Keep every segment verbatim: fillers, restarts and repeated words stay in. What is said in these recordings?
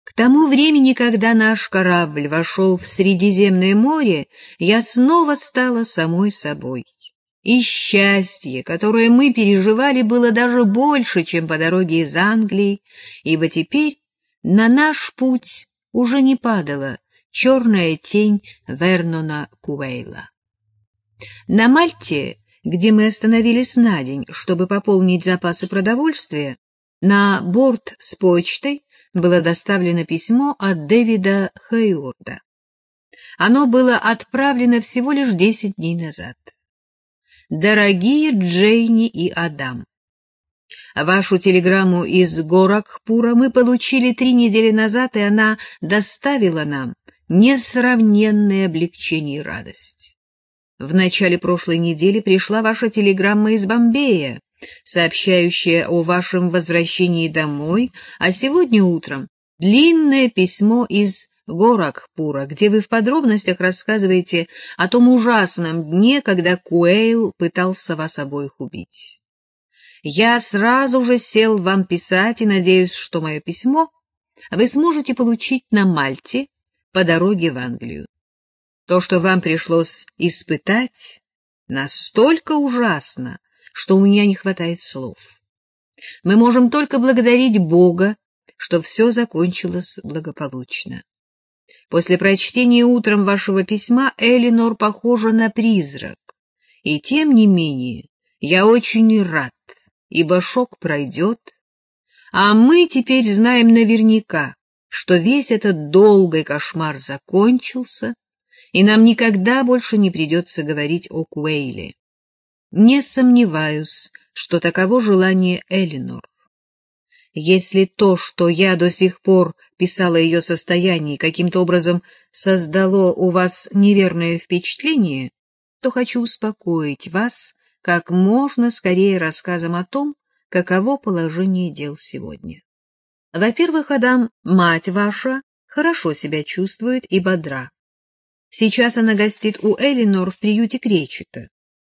К тому времени, когда наш корабль вошел в Средиземное море, я снова стала самой собой. И счастье, которое мы переживали, было даже больше, чем по дороге из Англии, ибо теперь на наш путь уже не падала черная тень Вернона Куэйла. На Мальте, где мы остановились на день, чтобы пополнить запасы продовольствия, на борт с почтой было доставлено письмо от Дэвида Хейворда. Оно было отправлено всего лишь десять дней назад. Дорогие Джейни и Адам, вашу телеграмму из Горакхпура мы получили три недели назад, и она доставила нам несравненное облегчение и радость. В начале прошлой недели пришла ваша телеграмма из Бомбея, сообщающая о вашем возвращении домой, а сегодня утром длинное письмо из Горакхпура, где вы в подробностях рассказываете о том ужасном дне, когда Куэйл пытался вас обоих убить. Я сразу же сел вам писать и надеюсь, что мое письмо вы сможете получить на Мальте по дороге в Англию. То, что вам пришлось испытать, настолько ужасно, что у меня не хватает слов. Мы можем только благодарить Бога, что все закончилось благополучно. После прочтения утром вашего письма Элинор похожа на призрак, и тем не менее я очень рад, ибо шок пройдет, а мы теперь знаем наверняка, что весь этот долгий кошмар закончился, и нам никогда больше не придется говорить о Куэйле. Не сомневаюсь, что таково желание Элинор. Если то, что я до сих пор писала о ее состоянии, каким-то образом создало у вас неверное впечатление, то хочу успокоить вас как можно скорее рассказом о том, каково положение дел сегодня. Во-первых, Адам, мать ваша, хорошо себя чувствует и бодра. Сейчас она гостит у Элинор в приюте Кречета.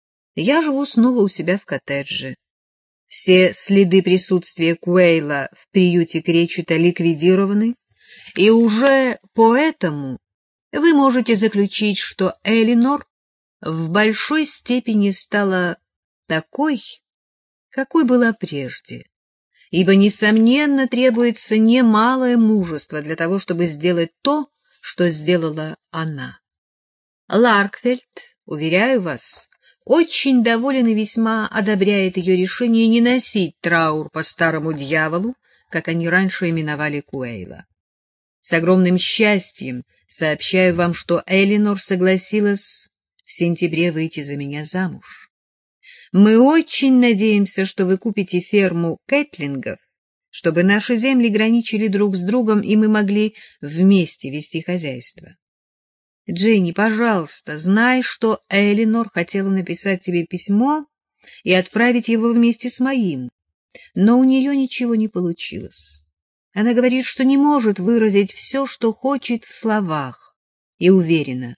Я живу снова у себя в коттедже. Все следы присутствия Куэйла в приюте Кречета ликвидированы, и уже поэтому вы можете заключить, что Элинор в большой степени стала такой, какой была прежде, ибо, несомненно, требуется немалое мужество для того, чтобы сделать то, что сделала она. Ларкфельд, уверяю вас, очень доволен и весьма одобряет ее решение не носить траур по старому дьяволу, как они раньше именовали Куэйла. С огромным счастьем сообщаю вам, что Элинор согласилась в сентябре выйти за меня замуж. Мы очень надеемся, что вы купите ферму Кэтлингов, чтобы наши земли граничили друг с другом, и мы могли вместе вести хозяйство. Дженни, пожалуйста, знай, что Элинор хотела написать тебе письмо и отправить его вместе с моим, но у нее ничего не получилось. Она говорит, что не может выразить все, что хочет в словах, и уверена,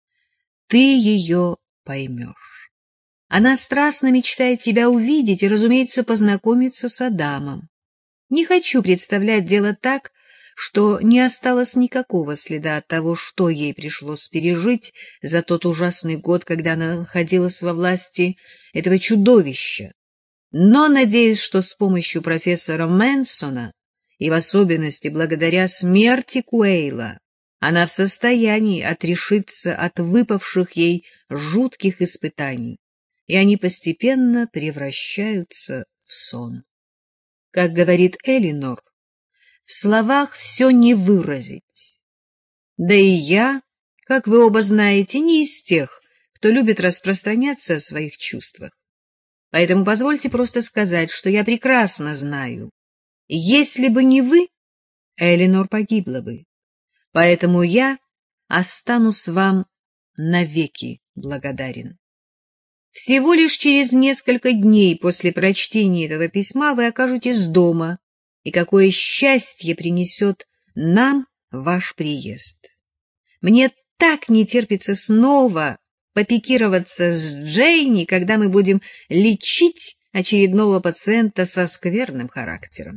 ты ее поймешь. Она страстно мечтает тебя увидеть и, разумеется, познакомиться с Адамом. Не хочу представлять дело так, что не осталось никакого следа от того, что ей пришлось пережить за тот ужасный год, когда она находилась во власти этого чудовища. Но надеюсь, что с помощью профессора Мэнсона, и в особенности благодаря смерти Куэйла, она в состоянии отрешиться от выпавших ей жутких испытаний, и они постепенно превращаются в сон. Как говорит Элинор, в словах все не выразить. Да и я, как вы оба знаете, не из тех, кто любит распространяться о своих чувствах. Поэтому позвольте просто сказать, что я прекрасно знаю, если бы не вы, Элинор погибла бы. Поэтому я останусь вам навеки благодарен. Всего лишь через несколько дней после прочтения этого письма вы окажетесь дома, и какое счастье принесет нам ваш приезд. Мне так не терпится снова попикироваться с Джейни, когда мы будем лечить очередного пациента со скверным характером.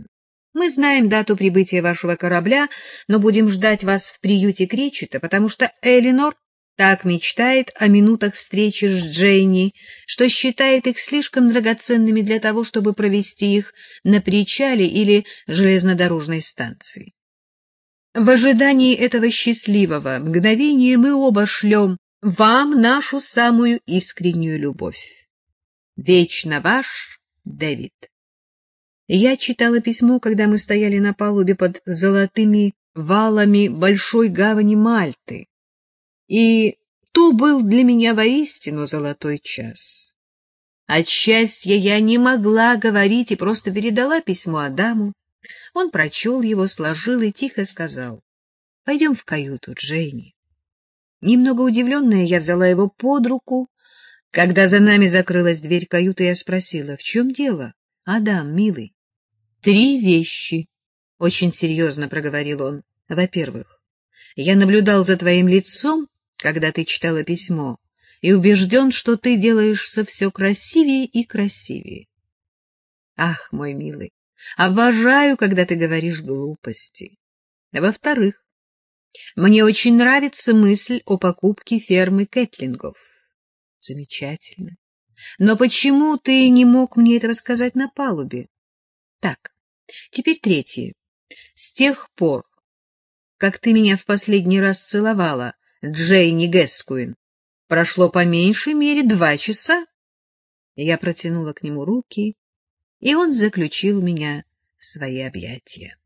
Мы знаем дату прибытия вашего корабля, но будем ждать вас в приюте Кречета, потому что Элинор так мечтает о минутах встречи с Дженни, что считает их слишком драгоценными для того, чтобы провести их на причале или железнодорожной станции. В ожидании этого счастливого мгновения мы оба шлем вам нашу самую искреннюю любовь. Вечно ваш Дэвид. Я читала письмо, когда мы стояли на палубе под золотыми валами большой гавани Мальты. И то был для меня воистину золотой час. От счастья я не могла говорить и просто передала письмо Адаму. Он прочел его, сложил и тихо сказал: «Пойдем в каюту, Дженни». Немного удивленная, я взяла его под руку. Когда за нами закрылась дверь каюты, я спросила: «В чем дело, Адам, милый?» «Три вещи», — очень серьезно проговорил он. «Во-первых, я наблюдал за твоим лицом, когда ты читала письмо, и убежден, что ты делаешься все красивее и красивее. Ах, мой милый, обожаю, когда ты говоришь глупости. Во-вторых, мне очень нравится мысль о покупке фермы Кэтлингов. Замечательно. Но почему ты не мог мне этого сказать на палубе? Так, теперь третье. С тех пор, как ты меня в последний раз целовала, Джейни Гэскуин, прошло по меньшей мере два часа». Я протянула к нему руки, и он заключил меня в свои объятия.